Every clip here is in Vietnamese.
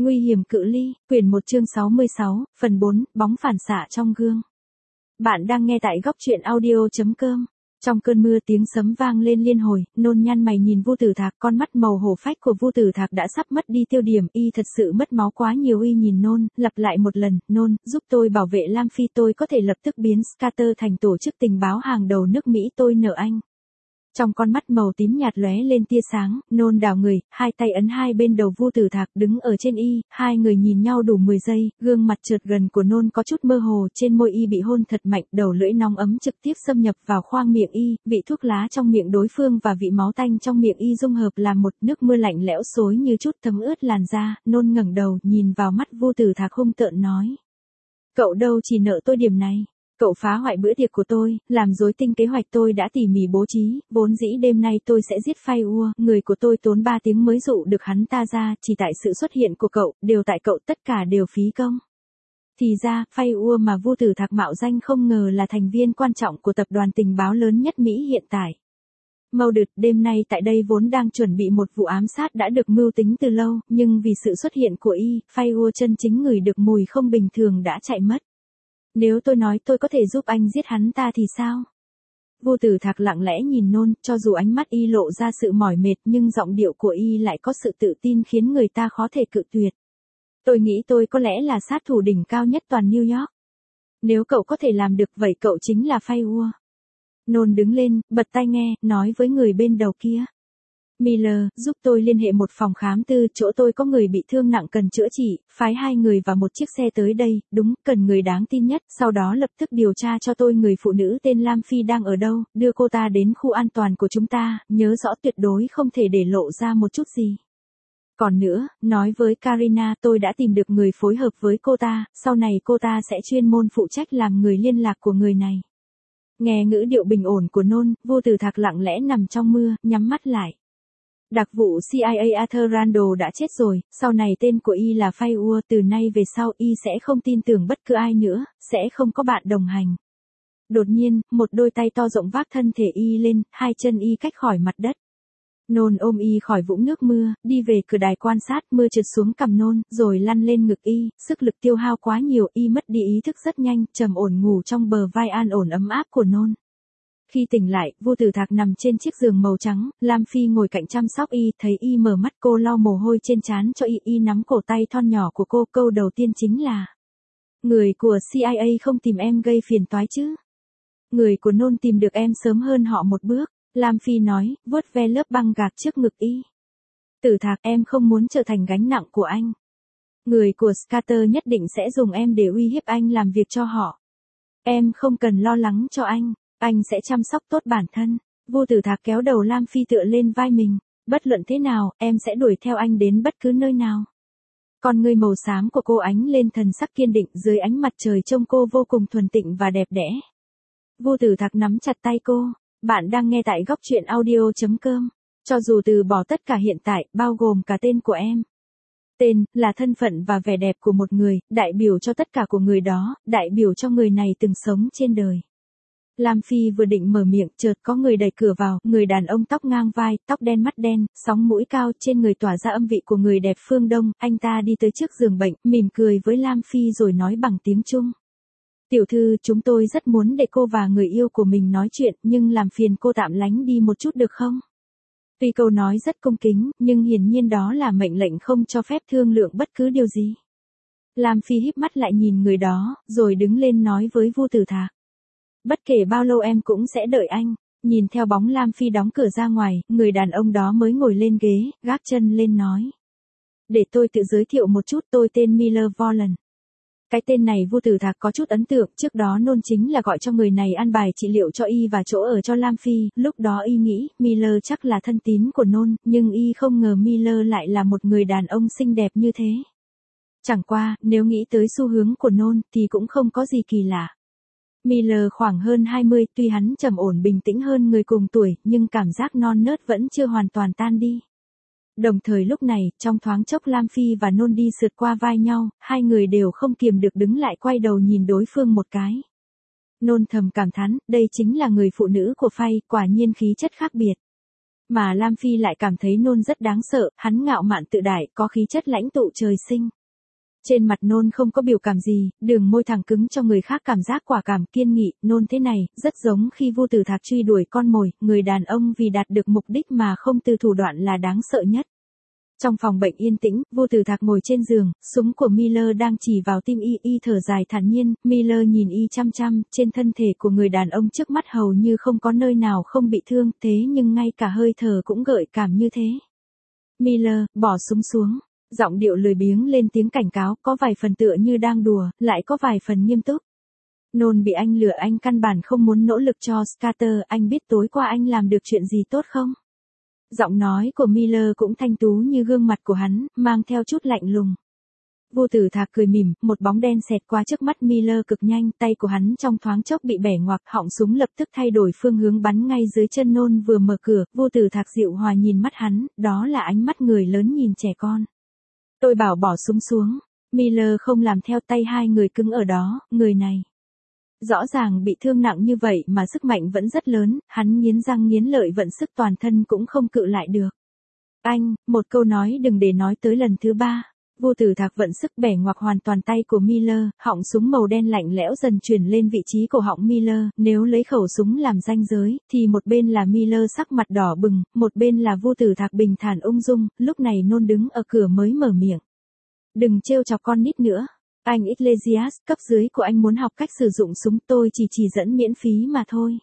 Nguy hiểm cự ly, quyển 1 chương 66, phần 4, bóng phản xạ trong gương. Bạn đang nghe tại góc truyện audio.com. Trong cơn mưa tiếng sấm vang lên liên hồi, Nôn nhăn mày nhìn Vu Tử Thạc, con mắt màu hổ phách của Vu Tử Thạc đã sắp mất đi tiêu điểm, y thật sự mất máu quá nhiều. Y nhìn Nôn, lặp lại một lần, Nôn, giúp tôi bảo vệ Lam Phi, tôi có thể lập tức biến Scatter thành tổ chức tình báo hàng đầu nước Mỹ, tôi nợ anh. Trong con mắt màu tím nhạt lóe lên tia sáng, Nôn đảo người, hai tay ấn hai bên đầu Vu Tử Thạc đứng ở trên y, hai người nhìn nhau đủ 10 giây, gương mặt trượt gần của Nôn có chút mơ hồ, trên môi y bị hôn thật mạnh, đầu lưỡi nóng ấm trực tiếp xâm nhập vào khoang miệng y, vị thuốc lá trong miệng đối phương và vị máu tanh trong miệng y dung hợp làm một, nước mưa lạnh lẽo xối như chút thấm ướt làn da. Nôn ngẩng đầu, nhìn vào mắt Vu Tử Thạc hung tợn nói: "Cậu đâu chỉ nợ tôi điểm này. Cậu phá hoại bữa tiệc của tôi, làm rối tinh kế hoạch tôi đã tỉ mỉ bố trí, vốn dĩ đêm nay tôi sẽ giết Phai Ua, người của tôi tốn 3 tiếng mới dụ được hắn ta ra, chỉ tại sự xuất hiện của cậu, đều tại cậu, tất cả đều phí công." Thì ra, Phai Ua mà Vu Tử Thạc mạo danh không ngờ là thành viên quan trọng của tập đoàn tình báo lớn nhất Mỹ hiện tại. Mau đứt, đêm nay tại đây vốn đang chuẩn bị một vụ ám sát đã được mưu tính từ lâu, nhưng vì sự xuất hiện của y, Phai Ua chân chính ngửi được mùi không bình thường đã chạy mất. Nếu tôi nói tôi có thể giúp anh giết hắn ta thì sao? Vu Tử Thạc lặng lẽ nhìn Nôn, cho dù ánh mắt y lộ ra sự mỏi mệt nhưng giọng điệu của y lại có sự tự tin khiến người ta khó thể cự tuyệt. Tôi nghĩ tôi có lẽ là sát thủ đỉnh cao nhất toàn New York. Nếu cậu có thể làm được vậy cậu chính là Phai Ua. Nôn đứng lên, bật tai nghe, nói với người bên đầu kia: "Miller, giúp tôi liên hệ một phòng khám tư, chỗ tôi có người bị thương nặng cần chữa trị, phái 2 người và một chiếc xe tới đây, đúng, cần người đáng tin nhất, sau đó lập tức điều tra cho tôi người phụ nữ tên Lam Phi đang ở đâu, đưa cô ta đến khu an toàn của chúng ta, nhớ rõ tuyệt đối không thể để lộ ra một chút gì. Còn nữa, nói với Karina tôi đã tìm được người phối hợp với cô ta, sau này cô ta sẽ chuyên môn phụ trách làm người liên lạc của người này." Nghe ngữ điệu bình ổn của Nôn, Vu Tử Thạc lặng lẽ nằm trong mưa, nhắm mắt lại. Đặc vụ CIA Arthur Randall đã chết rồi, sau này tên của y là Phai Ua, từ nay về sau y sẽ không tin tưởng bất cứ ai nữa, sẽ không có bạn đồng hành. Đột nhiên, một đôi tay to rộng vác thân thể y lên, hai chân y cách khỏi mặt đất. Nôn ôm y khỏi vũng nước mưa, đi về cửa đài quan sát, mưa trượt xuống cằm Nôn, rồi lăn lên ngực y, sức lực tiêu hao quá nhiều, y mất đi ý thức rất nhanh, trầm ổn ngủ trong bờ vai an ổn ấm áp của Nôn. Khi tỉnh lại, Vu Tử Thạc nằm trên chiếc giường màu trắng, Lam Phi ngồi cạnh chăm sóc y, thấy y mở mắt cô lau mồ hôi trên trán cho y nắm cổ tay thon nhỏ của cô, câu đầu tiên chính là: "Người của CIA không tìm em gây phiền toái chứ? Người của Nôn tìm được em sớm hơn họ một bước." Lam Phi nói, vuốt ve lớp băng gạc trước ngực y. "Tử Thạc, em không muốn trở thành gánh nặng của anh. Người của Scatter nhất định sẽ dùng em để uy hiếp anh làm việc cho họ. Em không cần lo lắng cho anh sẽ chăm sóc tốt bản thân." Vu Tử Thạc kéo đầu Lam Phi tựa lên vai mình. "Bất luận thế nào, em sẽ đuổi theo anh đến bất cứ nơi nào." Con ngươi màu xám của cô ánh lên thần sắc kiên định, dưới ánh mặt trời trông cô vô cùng thuần tịnh và đẹp đẽ. Vu Tử Thạc nắm chặt tay cô. Bạn đang nghe tại góc truyện audio.com. Cho dù từ bỏ tất cả hiện tại, bao gồm cả tên của em. Tên, là thân phận và vẻ đẹp của một người, đại biểu cho tất cả của người đó, đại biểu cho người này từng sống trên đời. Lam Phi vừa định mở miệng, chợt có người đẩy cửa vào, người đàn ông tóc ngang vai, tóc đen mắt đen, sóng mũi cao, trên người tỏa ra âm vị của người đẹp phương Đông, anh ta đi tới trước giường bệnh, mỉm cười với Lam Phi rồi nói bằng tiếng Trung: "Tiểu thư, chúng tôi rất muốn để cô và người yêu của mình nói chuyện, nhưng làm phiền cô tạm lánh đi một chút được không?" Tuy câu nói rất cung kính, nhưng hiển nhiên đó là mệnh lệnh không cho phép thương lượng bất cứ điều gì. Lam Phi híp mắt lại nhìn người đó, rồi đứng lên nói với Vu Tử Thạc: "Bất kể bao lâu em cũng sẽ đợi anh." Nhìn theo bóng Lam Phi đóng cửa ra ngoài, người đàn ông đó mới ngồi lên ghế, gác chân lên nói: "Để tôi tự giới thiệu một chút, tôi tên Miller Volland." Cái tên này Vu Tử Thạc có chút ấn tượng, trước đó Nôn chính là gọi cho người này an bài trị liệu cho y và chỗ ở cho Lam Phi, lúc đó y nghĩ, Miller chắc là thân tín của Nôn, nhưng y không ngờ Miller lại là một người đàn ông xinh đẹp như thế. Chẳng qua, nếu nghĩ tới xu hướng của Nôn, thì cũng không có gì kỳ lạ. Miller khoảng hơn 20, tuy hắn trầm ổn bình tĩnh hơn người cùng tuổi, nhưng cảm giác non nớt vẫn chưa hoàn toàn tan đi. Đồng thời lúc này, trong thoáng chốc Lam Phi và Nôn đi sượt qua vai nhau, hai người đều không kiềm được đứng lại quay đầu nhìn đối phương một cái. Nôn thầm cảm thán, đây chính là người phụ nữ của Phai, quả nhiên khí chất khác biệt. Mà Lam Phi lại cảm thấy Nôn rất đáng sợ, hắn ngạo mạn tự đại, có khí chất lãnh tụ trời sinh. Trên mặt Nôn không có biểu cảm gì, đường môi thẳng cứng cho người khác cảm giác quả cảm kiên nghị. Nôn thế này, rất giống khi Vu Tử Thạc truy đuổi con mồi, người đàn ông vì đạt được mục đích mà không từ thủ đoạn là đáng sợ nhất. Trong phòng bệnh yên tĩnh, Vu Tử Thạc ngồi trên giường, súng của Miller đang chỉ vào tim y thở dài thản nhiên. Miller nhìn y chăm chăm, trên thân thể của người đàn ông trước mắt hầu như không có nơi nào không bị thương, thế nhưng ngay cả hơi thở cũng gợi cảm như thế. Miller, bỏ súng xuống. Giọng điệu lười biếng lên tiếng cảnh cáo, có vài phần tựa như đang đùa, lại có vài phần nghiêm túc. Nôn bị anh lừa, anh căn bản không muốn nỗ lực cho Scatter, anh biết tối qua anh làm được chuyện gì tốt không? Giọng nói của Miller cũng thanh tú như gương mặt của hắn, mang theo chút lạnh lùng. Vu Tử Thạc cười mỉm, một bóng đen xẹt qua trước mắt Miller cực nhanh, tay của hắn trong thoáng chốc bị bẻ ngoạc, họng súng lập tức thay đổi phương hướng bắn ngay dưới chân Nôn vừa mở cửa. Vu Tử Thạc dịu hòa nhìn mắt hắn, đó là ánh mắt người lớn nhìn trẻ con. Tôi bảo bỏ súng xuống. Miller không làm theo, tay hai người cứng ở đó. Người này rõ ràng bị thương nặng như vậy mà sức mạnh vẫn rất lớn, hắn nghiến răng nghiến lợi vận sức toàn thân cũng không cự lại được. Anh, một câu nói đừng để nói tới lần thứ ba. Vu Tử Thạc vận sức bẻ ngoặc hoàn toàn tay của Miller, họng súng màu đen lạnh lẽo dần chuyển lên vị trí cổ họng Miller, nếu lấy khẩu súng làm ranh giới, thì một bên là Miller sắc mặt đỏ bừng, một bên là Vu Tử Thạc bình thản ung dung. Lúc này Nôn đứng ở cửa mới mở miệng. Đừng trêu chọc con nít nữa. Anh Iglesias, cấp dưới của anh muốn học cách sử dụng súng, tôi chỉ dẫn miễn phí mà thôi.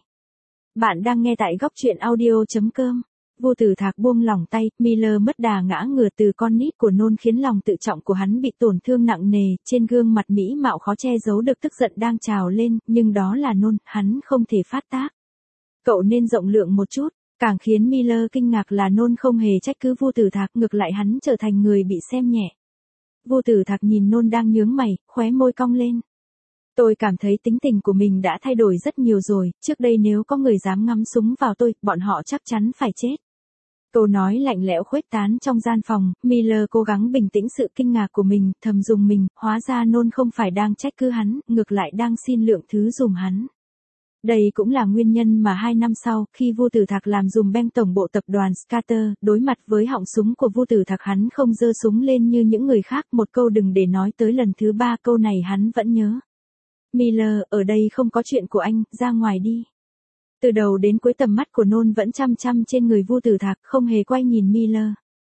Bạn đang nghe tại góc truyện audio.com. Vu Tử Thạc buông lỏng tay, Miller mất đà ngã ngửa từ con nít của Nôn khiến lòng tự trọng của hắn bị tổn thương nặng nề, trên gương mặt mỹ mạo khó che giấu được tức giận đang trào lên, nhưng đó là Nôn, hắn không thể phát tác. Cậu nên rộng lượng một chút. Càng khiến Miller kinh ngạc là Nôn không hề trách cứ Vu Tử Thạc, ngược lại hắn trở thành người bị xem nhẹ. Vu Tử Thạc nhìn Nôn đang nhướng mày, khóe môi cong lên. Tôi cảm thấy tính tình của mình đã thay đổi rất nhiều rồi, trước đây nếu có người dám ngắm súng vào tôi, bọn họ chắc chắn phải chết. Câu nói lạnh lẽo khuếch tán trong gian phòng, Miller cố gắng bình tĩnh sự kinh ngạc của mình, thầm dùng mình, hóa ra Nôn không phải đang trách cứ hắn, ngược lại đang xin lượng thứ dùm hắn. Đây cũng là nguyên nhân mà 2 năm sau, khi Vu Tử Thạc làm dùm beng tổng bộ tập đoàn Scatter, đối mặt với họng súng của Vu Tử Thạc hắn không giơ súng lên như những người khác, một câu đừng để nói tới lần thứ ba, câu này hắn vẫn nhớ. Miller, ở đây không có chuyện của anh, ra ngoài đi. Từ đầu đến cuối tầm mắt của Nôn vẫn chăm chăm trên người Vu Tử Thạc, không hề quay nhìn Miller.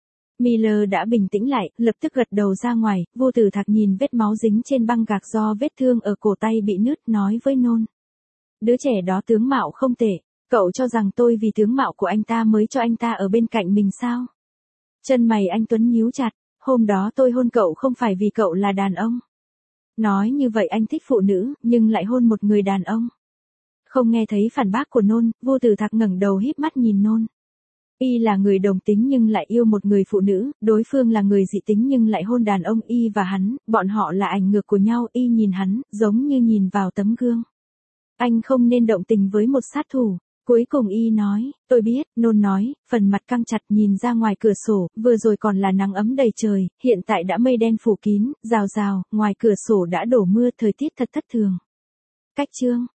Miller đã bình tĩnh lại, lập tức gật đầu ra ngoài. Vu Tử Thạc nhìn vết máu dính trên băng gạc do vết thương ở cổ tay bị nứt, nói với Nôn. Đứa trẻ đó tướng mạo không tệ, cậu cho rằng tôi vì tướng mạo của anh ta mới cho anh ta ở bên cạnh mình sao? Chân mày anh Tuấn nhíu chặt, hôm đó tôi hôn cậu không phải vì cậu là đàn ông. Nói như vậy anh thích phụ nữ, nhưng lại hôn một người đàn ông. Không nghe thấy phản bác của Nôn, Vu Tử Thạc ngẩng đầu híp mắt nhìn Nôn. Y là người đồng tính nhưng lại yêu một người phụ nữ, đối phương là người dị tính nhưng lại hôn đàn ông. Y và hắn, bọn họ là ảnh ngược của nhau. Y nhìn hắn, giống như nhìn vào tấm gương. Anh không nên động tình với một sát thủ. Cuối cùng Y nói, tôi biết. Nôn nói, phần mặt căng chặt nhìn ra ngoài cửa sổ, vừa rồi còn là nắng ấm đầy trời, hiện tại đã mây đen phủ kín, rào rào, ngoài cửa sổ đã đổ mưa, thời tiết thật thất thường. Cách chương.